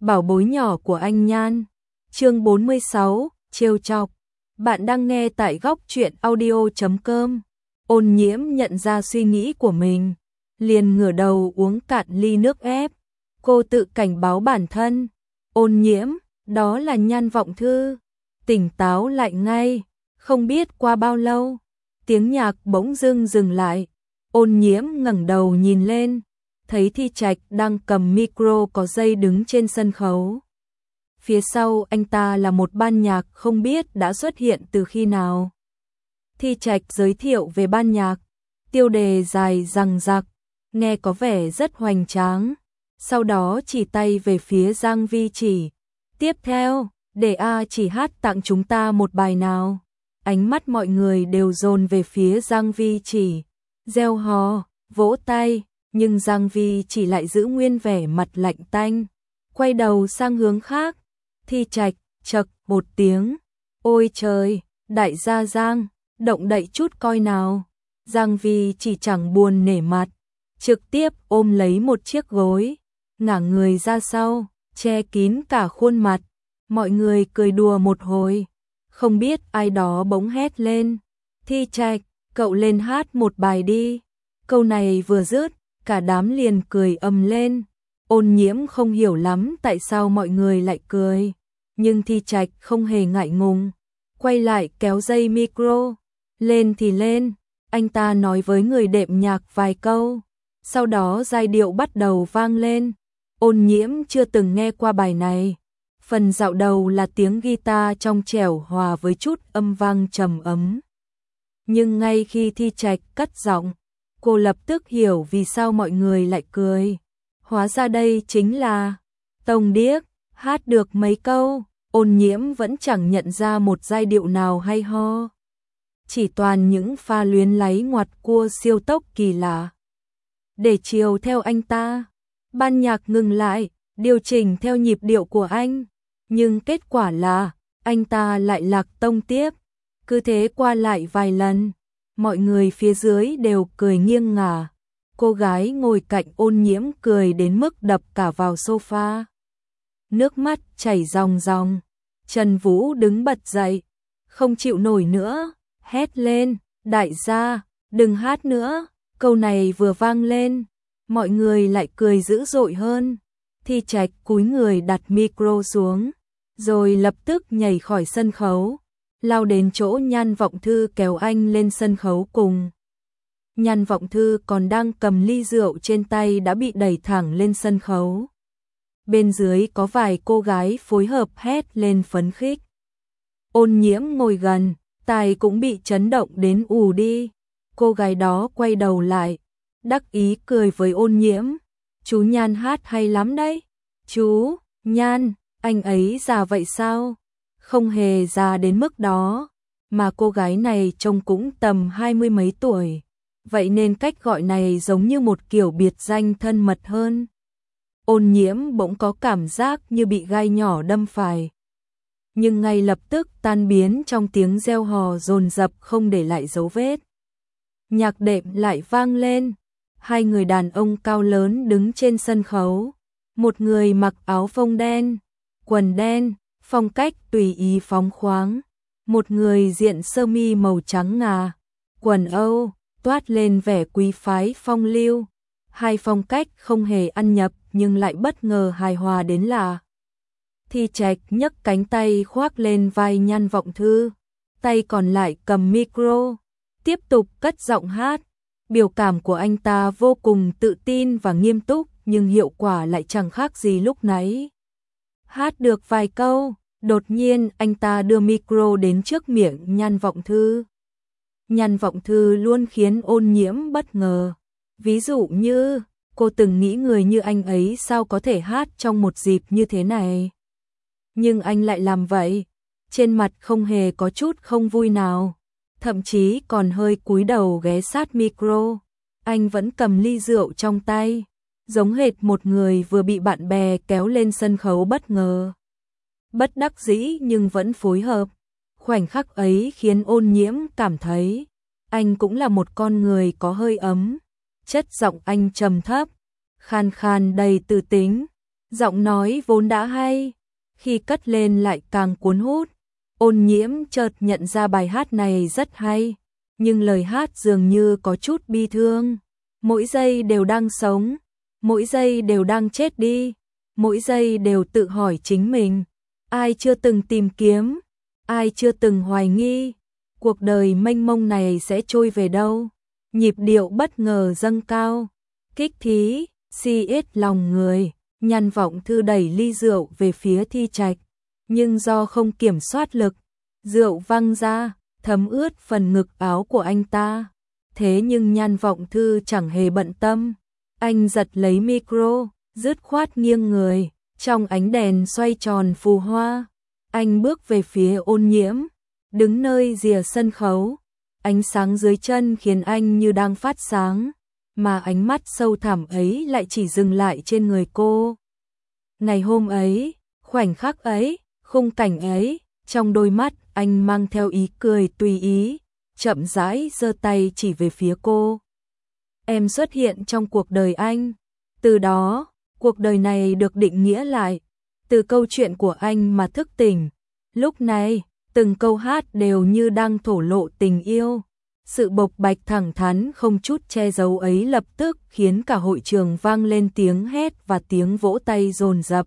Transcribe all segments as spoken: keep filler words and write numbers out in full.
bảo bối nhỏ của anh Nhan. Chương bốn mươi sáu, trêu chọc. Bạn đang nghe tại góc truyện audio chấm com. Ôn Nhiễm nhận ra suy nghĩ của mình, liền ngửa đầu uống cạn ly nước ép. Cô tự cảnh báo bản thân, Ôn Nhiễm, đó là Nhan Vọng Thư. Tỉnh táo lại ngay. Không biết qua bao lâu, tiếng nhạc bỗng dưng dừng lại. Ôn Nhiễm ngẩng đầu nhìn lên, thấy Thi Trạch đang cầm micro có dây đứng trên sân khấu. Phía sau anh ta là một ban nhạc không biết đã xuất hiện từ khi nào. Thi Trạch giới thiệu về ban nhạc, tiêu đề dài dằng dặc, nghe có vẻ rất hoành tráng. Sau đó chỉ tay về phía Giang Vi Chỉ. Tiếp theo, để A Chỉ hát tặng chúng ta một bài nào. Ánh mắt mọi người đều dồn về phía Giang Vi Chỉ, reo hò, vỗ tay, nhưng Giang Vi Chỉ lại giữ nguyên vẻ mặt lạnh tanh, quay đầu sang hướng khác. Thi Trạch chậc một tiếng, ôi trời, đại gia Giang, động đậy chút coi nào. Giang Vi Chỉ chẳng buồn nể mặt, trực tiếp ôm lấy một chiếc gối, ngả người ra sau, che kín cả khuôn mặt. Mọi người cười đùa một hồi, không biết ai đó bỗng hét lên, Thi Trạch, cậu lên hát một bài đi. Câu này vừa dứt, cả đám liền cười ầm lên. Ôn Nhiễm không hiểu lắm tại sao mọi người lại cười, nhưng Thi Trạch không hề ngại ngùng, quay lại kéo dây micro, lên thì lên. Anh ta nói với người đệm nhạc vài câu, sau đó giai điệu bắt đầu vang lên. Ôn Nhiễm chưa từng nghe qua bài này. Phần dạo đầu là tiếng guitar trong trẻo hòa với chút âm vang trầm ấm. Nhưng ngay khi Thi Trạch cất giọng, cô lập tức hiểu vì sao mọi người lại cười. Hóa ra đây chính là Tông Điếc, hát được mấy câu, Ôn Nhiễm vẫn chẳng nhận ra một giai điệu nào hay ho. Chỉ toàn những pha luyến láy ngoặt cua siêu tốc kỳ lạ. Để chiều theo anh ta, ban nhạc ngừng lại, điều chỉnh theo nhịp điệu của anh. Nhưng kết quả là, anh ta lại lạc tông tiếp. Cứ thế qua lại vài lần, mọi người phía dưới đều cười nghiêng ngả. Cô gái ngồi cạnh Ôn Nhiễm cười đến mức đập cả vào sofa. Nước mắt chảy ròng ròng. Trần Vũ đứng bật dậy, không chịu nổi nữa, hét lên, đại gia, đừng hát nữa. Câu này vừa vang lên, mọi người lại cười dữ dội hơn. Thi Trạch cúi người đặt micro xuống, rồi lập tức nhảy khỏi sân khấu, lao đến chỗ Nhan Vọng Thư kéo anh lên sân khấu cùng. Nhan Vọng Thư còn đang cầm ly rượu trên tay đã bị đẩy thẳng lên sân khấu. Bên dưới có vài cô gái phối hợp hét lên phấn khích. Ôn Nhiễm ngồi gần, tai cũng bị chấn động đến ù đi. Cô gái đó quay đầu lại, đắc ý cười với Ôn Nhiễm. Chú Nhan hát hay lắm đấy. Chú, Nhan, anh ấy già vậy sao? Không hề già đến mức đó, mà cô gái này trông cũng tầm hai mươi mấy tuổi. Vậy nên cách gọi này giống như một kiểu biệt danh thân mật hơn. Ôn Nhiễm bỗng có cảm giác như bị gai nhỏ đâm phải, nhưng ngay lập tức tan biến trong tiếng reo hò dồn dập không để lại dấu vết. Nhạc đệm lại vang lên. Hai người đàn ông cao lớn đứng trên sân khấu. Một người mặc áo phông đen, quần đen, phong cách tùy ý phóng khoáng. Một người diện sơ mi màu trắng ngà, quần Âu, toát lên vẻ quý phái phong lưu. Hai phong cách không hề ăn nhập nhưng lại bất ngờ hài hòa đến lạ. Thi Trạch nhấc cánh tay khoác lên vai Nhan Vọng Thư, tay còn lại cầm micro, tiếp tục cất giọng hát. Biểu cảm của anh ta vô cùng tự tin và nghiêm túc, nhưng hiệu quả lại chẳng khác gì lúc nãy. Hát được vài câu, đột nhiên anh ta đưa micro đến trước miệng Nhan Vọng Thư. Nhan Vọng Thư luôn khiến Ôn Nhiễm bất ngờ. Ví dụ như, cô từng nghĩ người như anh ấy sao có thể hát trong một dịp như thế này. Nhưng anh lại làm vậy, trên mặt không hề có chút không vui nào. Thậm chí còn hơi cúi đầu ghé sát micro. Anh vẫn cầm ly rượu trong tay, giống hệt một người vừa bị bạn bè kéo lên sân khấu bất ngờ. Bất đắc dĩ nhưng vẫn phối hợp. Khoảnh khắc ấy khiến Ôn Nhiễm cảm thấy anh cũng là một con người có hơi ấm. Chất giọng anh trầm thấp, khan khan đầy tự tính, Giọng nói vốn đã hay, khi cất lên lại càng cuốn hút. Ôn Nhiễm chợt nhận ra bài hát này rất hay, nhưng lời hát dường như có chút bi thương. Mỗi giây đều đang sống, mỗi giây đều đang chết đi, mỗi giây đều tự hỏi chính mình. Ai chưa từng tìm kiếm, ai chưa từng hoài nghi, cuộc đời mênh mông này sẽ trôi về đâu? Nhịp điệu bất ngờ dâng cao, kích thí, si ết lòng người. Nhan Vọng Thư đẩy ly rượu về phía Thi Trạch, nhưng do không kiểm soát lực, rượu văng ra, thấm ướt phần ngực áo của anh ta. Thế nhưng Nhan Vọng Thư chẳng hề bận tâm, anh giật lấy micro, dứt khoát nghiêng người, trong ánh đèn xoay tròn phù hoa. Anh bước về phía Ôn Nhiễm, đứng nơi rìa sân khấu, ánh sáng dưới chân khiến anh như đang phát sáng, mà ánh mắt sâu thẳm ấy lại chỉ dừng lại trên người cô. Ngày hôm ấy, khoảnh khắc ấy, khung cảnh ấy, trong đôi mắt anh mang theo ý cười tùy ý, chậm rãi giơ tay chỉ về phía cô. Em xuất hiện trong cuộc đời anh, từ đó, cuộc đời này được định nghĩa lại, từ câu chuyện của anh mà thức tỉnh. Lúc này, từng câu hát đều như đang thổ lộ tình yêu. Sự bộc bạch thẳng thắn không chút che giấu ấy lập tức khiến cả hội trường vang lên tiếng hét và tiếng vỗ tay dồn dập.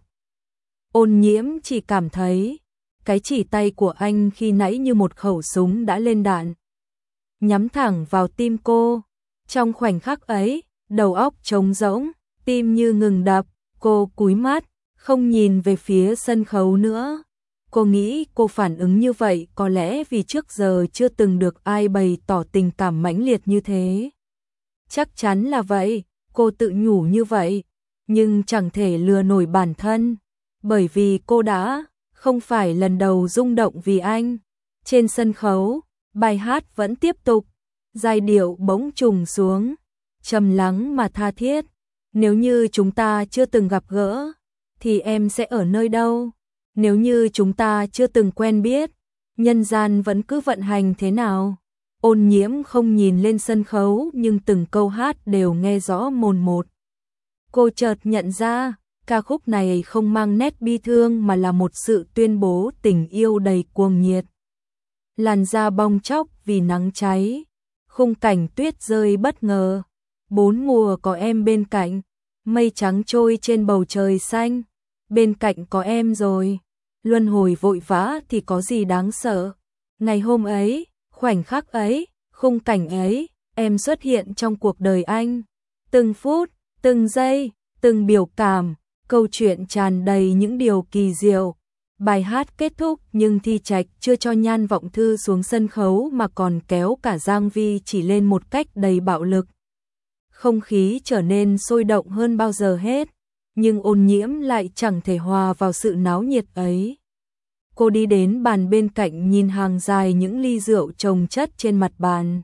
Ôn Nhiễm chỉ cảm thấy, cái chỉ tay của anh khi nãy như một khẩu súng đã lên đạn, nhắm thẳng vào tim cô. Trong khoảnh khắc ấy, đầu óc trống rỗng, tim như ngừng đập, cô cúi mắt, không nhìn về phía sân khấu nữa. Cô nghĩ cô phản ứng như vậy có lẽ vì trước giờ chưa từng được ai bày tỏ tình cảm mãnh liệt như thế. Chắc chắn là vậy, cô tự nhủ như vậy, nhưng chẳng thể lừa nổi bản thân, bởi vì cô đã không phải lần đầu rung động vì anh. Trên sân khấu, bài hát vẫn tiếp tục, giai điệu bỗng trùng xuống, trầm lắng mà tha thiết. Nếu như chúng ta chưa từng gặp gỡ, thì em sẽ ở nơi đâu? Nếu như chúng ta chưa từng quen biết, nhân gian vẫn cứ vận hành thế nào? Ôn Nhiễm không nhìn lên sân khấu nhưng từng câu hát đều nghe rõ mồn một. Cô chợt nhận ra, ca khúc này không mang nét bi thương mà là một sự tuyên bố tình yêu đầy cuồng nhiệt. Làn da bong tróc vì nắng cháy, khung cảnh tuyết rơi bất ngờ, bốn mùa có em bên cạnh, mây trắng trôi trên bầu trời xanh, bên cạnh có em rồi. Luân hồi vội vã thì có gì đáng sợ. Ngày hôm ấy, khoảnh khắc ấy, khung cảnh ấy, em xuất hiện trong cuộc đời anh. Từng phút, từng giây, từng biểu cảm, câu chuyện tràn đầy những điều kỳ diệu. Bài hát kết thúc nhưng Thi Trạch chưa cho Nhan Vọng Thư xuống sân khấu mà còn kéo cả Giang Vi chỉ lên một cách đầy bạo lực. Không khí trở nên sôi động hơn bao giờ hết. Nhưng Ôn Nhiễm lại chẳng thể hòa vào sự náo nhiệt ấy. Cô đi đến bàn bên cạnh nhìn hàng dài những ly rượu chồng chất trên mặt bàn.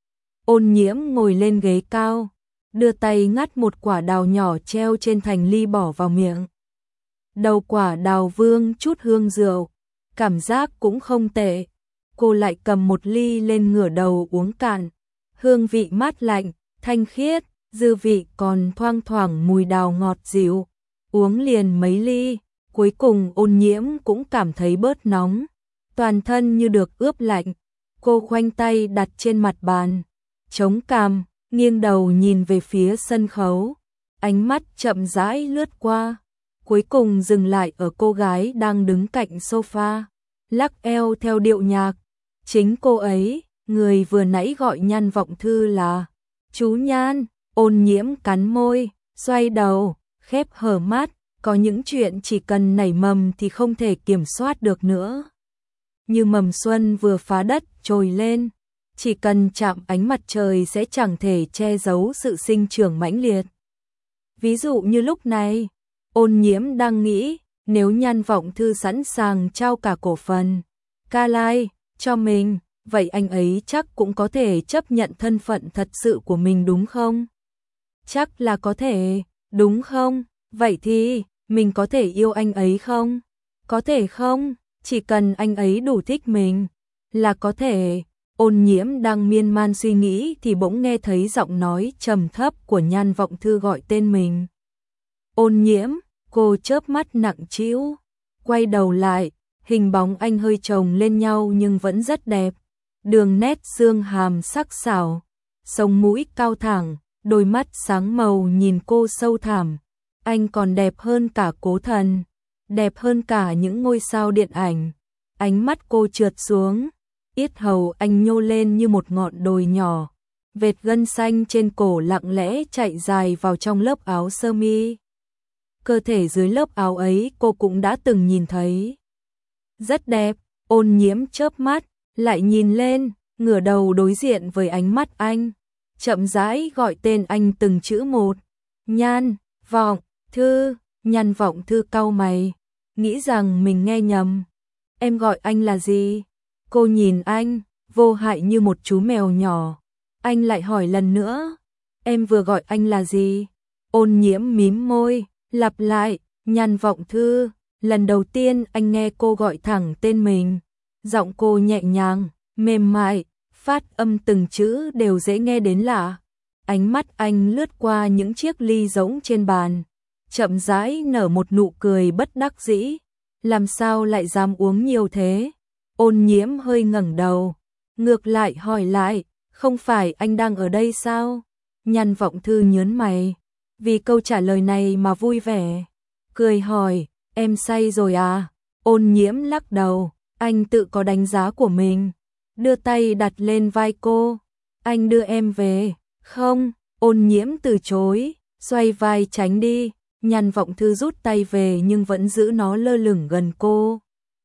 Ôn Nhiễm ngồi lên ghế cao, đưa tay ngắt một quả đào nhỏ treo trên thành ly bỏ vào miệng. Đầu quả đào vương chút hương rượu, cảm giác cũng không tệ. Cô lại cầm một ly lên ngửa đầu uống cạn. Hương vị mát lạnh, thanh khiết, dư vị còn thoang thoảng mùi đào ngọt dịu. Uống liền mấy ly, cuối cùng Ôn Nhiễm cũng cảm thấy bớt nóng, toàn thân như được ướp lạnh. Cô khoanh tay đặt trên mặt bàn, chống cằm, nghiêng đầu nhìn về phía sân khấu, ánh mắt chậm rãi lướt qua, cuối cùng dừng lại ở cô gái đang đứng cạnh sofa, lắc eo theo điệu nhạc. Chính cô ấy, người vừa nãy gọi Nhan Vọng Thư là chú Nhan. Ôn Nhiễm cắn môi, xoay đầu, khép hờ mắt, có những chuyện chỉ cần nảy mầm thì không thể kiểm soát được nữa. Như mầm xuân vừa phá đất trồi lên, chỉ cần chạm ánh mặt trời sẽ chẳng thể che giấu sự sinh trưởng mãnh liệt. Ví dụ như lúc này, Ôn Nhiễm đang nghĩ, nếu Nhan Vọng Thư sẵn sàng trao cả cổ phần Ca Lai cho mình, vậy anh ấy chắc cũng có thể chấp nhận thân phận thật sự của mình đúng không? Chắc là có thể, đúng không? Vậy thì, mình có thể yêu anh ấy không? Có thể không? Chỉ cần anh ấy đủ thích mình, là có thể. Ôn Nhiễm đang miên man suy nghĩ thì bỗng nghe thấy giọng nói trầm thấp của Nhan Vọng Thư gọi tên mình. Ôn Nhiễm, Cô chớp mắt nặng trĩu, quay đầu lại, hình bóng anh hơi chồng lên nhau nhưng vẫn rất đẹp. Đường nét xương hàm sắc sảo, sống mũi cao thẳng, đôi mắt sáng màu nhìn cô sâu thẳm. Anh còn đẹp hơn cả Cố Thần, đẹp hơn cả những ngôi sao điện ảnh. Ánh mắt cô trượt xuống, yết hầu anh nhô lên như một ngọn đồi nhỏ. Vệt gân xanh trên cổ lặng lẽ chạy dài vào trong lớp áo sơ mi. Cơ thể dưới lớp áo ấy cô cũng đã từng nhìn thấy. Rất đẹp. Ôn Nhiễm chớp mắt, lại nhìn lên, ngửa đầu đối diện với ánh mắt anh. Chậm rãi gọi tên anh từng chữ một. Nhan Vọng Thư. Nhan Vọng Thư cau mày, nghĩ rằng mình nghe nhầm. Em gọi anh là gì? Cô nhìn anh, vô hại như một chú mèo nhỏ. Anh lại hỏi lần nữa. Em vừa gọi anh là gì? Ôn Nhiễm mím môi, lặp lại, Nhan Vọng Thư. Lần đầu tiên anh nghe cô gọi thẳng tên mình. Giọng cô nhẹ nhàng, mềm mại, phát âm từng chữ đều dễ nghe đến lạ. Ánh mắt anh lướt qua những chiếc ly rỗng trên bàn, chậm rãi nở một nụ cười bất đắc dĩ. Làm sao lại dám uống nhiều thế? Ôn Nhiễm hơi ngẩng đầu, ngược lại hỏi lại, không phải anh đang ở đây sao? Nhan Vọng Thư nhớn mày, vì câu trả lời này mà vui vẻ, cười hỏi, em say rồi à? Ôn Nhiễm lắc đầu, anh tự có đánh giá của mình, đưa tay đặt lên vai cô. Anh đưa em về. Không. Ôn Nhiễm từ chối, xoay vai tránh đi. Nhan Vọng Thư rút tay về nhưng vẫn giữ nó lơ lửng gần cô,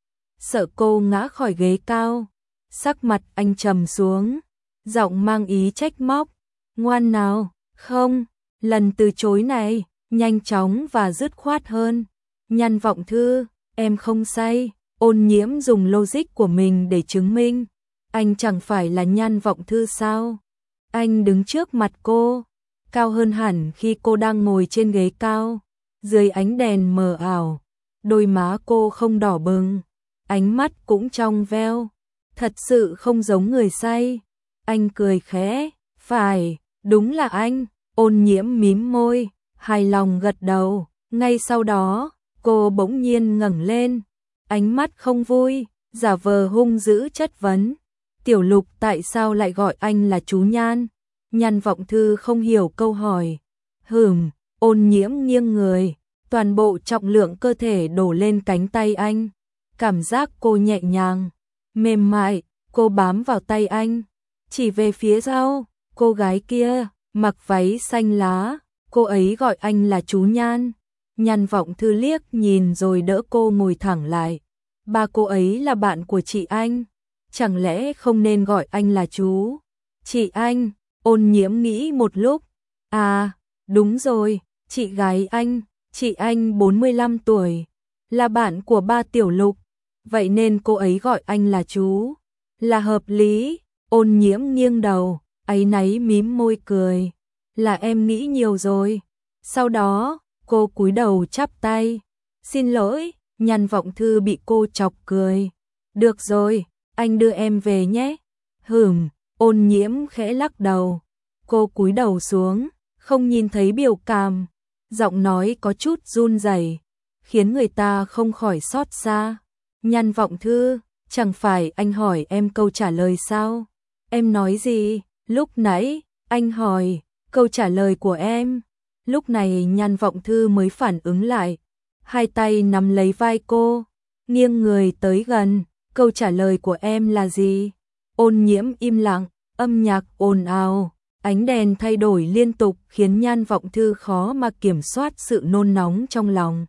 sợ cô ngã khỏi ghế cao. Sắc mặt anh trầm xuống, giọng mang ý trách móc, ngoan nào. Không. Lần từ chối này nhanh chóng và dứt khoát hơn. Nhan Vọng Thư, em không say. Ôn Nhiễm dùng logic của mình để chứng minh, anh chẳng phải là Nhan Vọng Thư sao? Anh đứng trước mặt cô, cao hơn hẳn khi cô đang ngồi trên ghế cao, dưới ánh đèn mờ ảo, đôi má cô không đỏ bừng, ánh mắt cũng trong veo, thật sự không giống người say. Anh cười khẽ, phải, đúng là anh. Ôn Nhiễm mím môi, hài lòng gật đầu. Ngay sau đó, cô bỗng nhiên ngẩng lên, ánh mắt không vui, giả vờ hung dữ chất vấn. Tiểu Lục tại sao lại gọi anh là chú Nhan? Nhan Vọng Thư không hiểu câu hỏi. Hừm. Ôn Nhiễm nghiêng người, toàn bộ trọng lượng cơ thể đổ lên cánh tay anh. Cảm giác cô nhẹ nhàng, mềm mại, cô bám vào tay anh, chỉ về phía sau. Cô gái kia, mặc váy xanh lá, cô ấy gọi anh là chú Nhan. Nhan Vọng Thư liếc nhìn rồi đỡ cô ngồi thẳng lại. Ba cô ấy là bạn của chị anh, chẳng lẽ không nên gọi anh là chú? Chị anh. Ôn Nhiễm nghĩ một lúc. À, đúng rồi, chị gái anh, chị anh bốn mươi lăm tuổi, là bạn của ba Tiểu Lục, vậy nên cô ấy gọi anh là chú, là hợp lý. Ôn Nhiễm nghiêng đầu, áy náy mím môi cười, là em nghĩ nhiều rồi. Sau đó, cô cúi đầu chắp tay, xin lỗi. Nhan Vọng Thư bị cô chọc cười. Được rồi, anh đưa em về nhé. Hừm. Ôn Nhiễm khẽ lắc đầu, cô cúi đầu xuống, không nhìn thấy biểu cảm, giọng nói có chút run rẩy, khiến người ta không khỏi xót xa. Nhan Vọng Thư, chẳng phải anh hỏi em câu trả lời sao? Em nói gì? Lúc nãy, anh hỏi, câu trả lời của em. Lúc này Nhan Vọng Thư mới phản ứng lại, hai tay nắm lấy vai cô, nghiêng người tới gần. Câu trả lời của em là gì? Ôn Nhiễm im lặng, âm nhạc ồn ào, ánh đèn thay đổi liên tục khiến Nhan Vọng Thư khó mà kiểm soát sự nôn nóng trong lòng.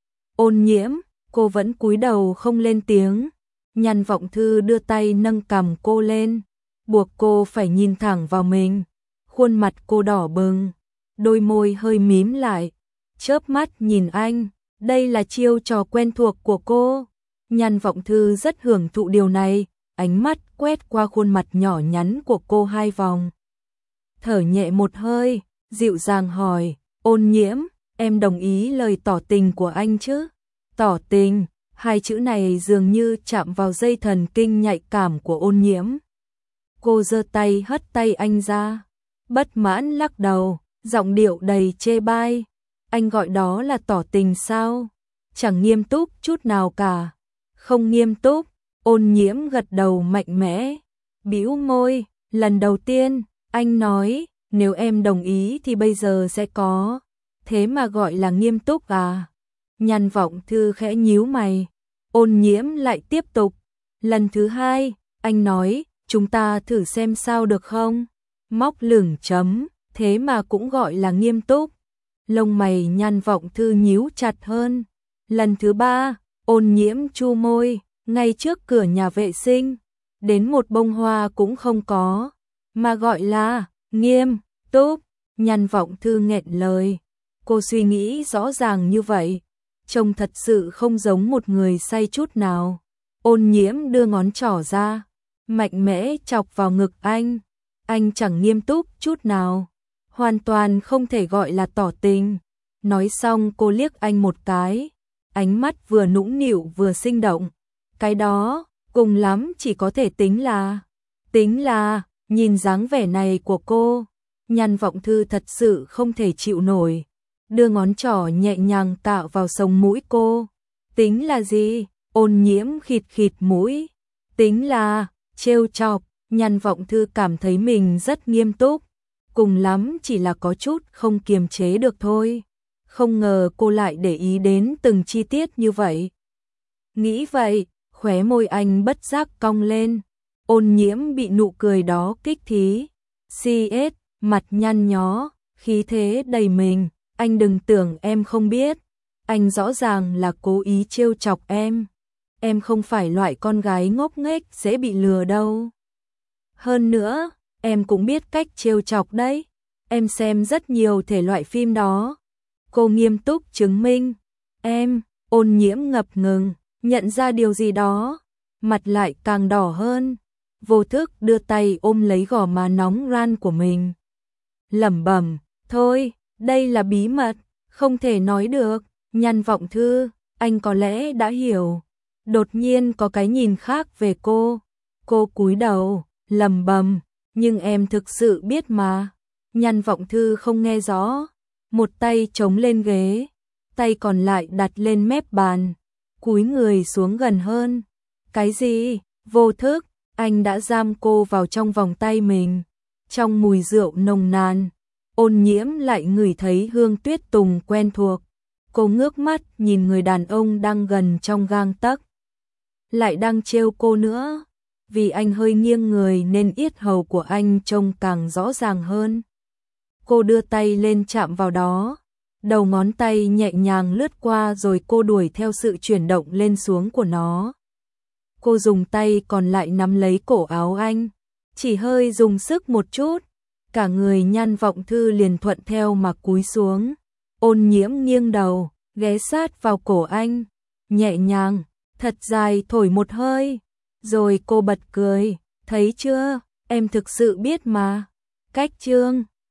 Ôn Nhiễm, cô vẫn cúi đầu không lên tiếng. Nhan Vọng Thư đưa tay nâng cằm cô lên, buộc cô phải nhìn thẳng vào mình. Khuôn mặt cô đỏ bừng, đôi môi hơi mím lại, chớp mắt nhìn anh. Đây là chiêu trò quen thuộc của cô. Nhan Vọng Thư rất hưởng thụ điều này, ánh mắt quét qua khuôn mặt nhỏ nhắn của cô hai vòng. Thở nhẹ một hơi, dịu dàng hỏi, Ôn Nhiễm, em đồng ý lời tỏ tình của anh chứ? Tỏ tình, hai chữ này dường như chạm vào dây thần kinh nhạy cảm của Ôn Nhiễm. Cô giơ tay hất tay anh ra, bất mãn lắc đầu, giọng điệu đầy chê bai. Anh gọi đó là tỏ tình sao? Chẳng nghiêm túc chút nào cả. Không nghiêm túc, Ôn Nhiễm gật đầu mạnh mẽ, bĩu môi, lần đầu tiên, anh nói, nếu em đồng ý thì bây giờ sẽ có. Thế mà gọi là nghiêm túc à? Nhan Vọng Thư khẽ nhíu mày. Ôn Nhiễm lại tiếp tục, lần thứ hai, anh nói, chúng ta thử xem sao được không? Móc lửng chấm, thế mà cũng gọi là nghiêm túc. Lông mày Nhan Vọng Thư nhíu chặt hơn. Lần thứ ba, Ôn Nhiễm chu môi, ngay trước cửa nhà vệ sinh, đến một bông hoa cũng không có, mà gọi là nghiêm túc. Nhan Vọng Thư nghẹn lời, cô suy nghĩ rõ ràng như vậy, trông thật sự không giống một người say chút nào. Ôn Nhiễm đưa ngón trỏ ra, mạnh mẽ chọc vào ngực anh. Anh chẳng nghiêm túc chút nào, hoàn toàn không thể gọi là tỏ tình. Nói xong cô liếc anh một cái, ánh mắt vừa nũng nịu vừa sinh động. Cái đó, cùng lắm chỉ có thể tính là, tính là, nhìn dáng vẻ này của cô, Nhan Vọng Thư thật sự không thể chịu nổi. Đưa ngón trỏ nhẹ nhàng tạo vào sống mũi cô. Tính là gì? Ôn Nhiễm khịt khịt mũi. Tính là, trêu chọc. Nhan Vọng Thư cảm thấy mình rất nghiêm túc. Cùng lắm chỉ là có chút không kiềm chế được thôi. Không ngờ cô lại để ý đến từng chi tiết như vậy. Nghĩ vậy, khóe môi anh bất giác cong lên. Ôn Nhiễm bị nụ cười đó kích thí. xê ét, mặt nhăn nhó, khí thế đầy mình. Anh đừng tưởng em không biết. Anh rõ ràng là cố ý trêu chọc em. Em không phải loại con gái ngốc nghếch dễ bị lừa đâu. Hơn nữa, em cũng biết cách trêu chọc đấy. Em xem rất nhiều thể loại phim đó. Cô nghiêm túc chứng minh. Em, Ôn Nhiễm ngập ngừng, nhận ra điều gì đó. Mặt lại càng đỏ hơn. Vô thức đưa tay ôm lấy gò má nóng ran của mình. Lẩm bẩm, thôi, đây là bí mật, không thể nói được. Nhan Vọng Thư, anh có lẽ đã hiểu. Đột nhiên có cái nhìn khác về cô. Cô cúi đầu, lẩm bẩm, nhưng em thực sự biết mà. Nhan Vọng Thư không nghe rõ. Một tay chống lên ghế, tay còn lại đặt lên mép bàn, cúi người xuống gần hơn. Cái gì? Vô thức, anh đã giam cô vào trong vòng tay mình. Trong mùi rượu nồng nàn, Ôn Nhiễm lại ngửi thấy hương tuyết tùng quen thuộc. Cô ngước mắt nhìn người đàn ông đang gần trong gang tấc. Lại đang trêu cô nữa. Vì anh hơi nghiêng người nên yết hầu của anh trông càng rõ ràng hơn. Cô đưa tay lên chạm vào đó. Đầu ngón tay nhẹ nhàng lướt qua rồi cô đuổi theo sự chuyển động lên xuống của nó. Cô dùng tay còn lại nắm lấy cổ áo anh. Chỉ hơi dùng sức một chút. Cả người Nhan Vọng Thư liền thuận theo mà cúi xuống. Ôn Nhiễm nghiêng đầu, ghé sát vào cổ anh. Nhẹ nhàng, thật dài thổi một hơi. Rồi cô bật cười. Thấy chưa, em thực sự biết mà. Cách chương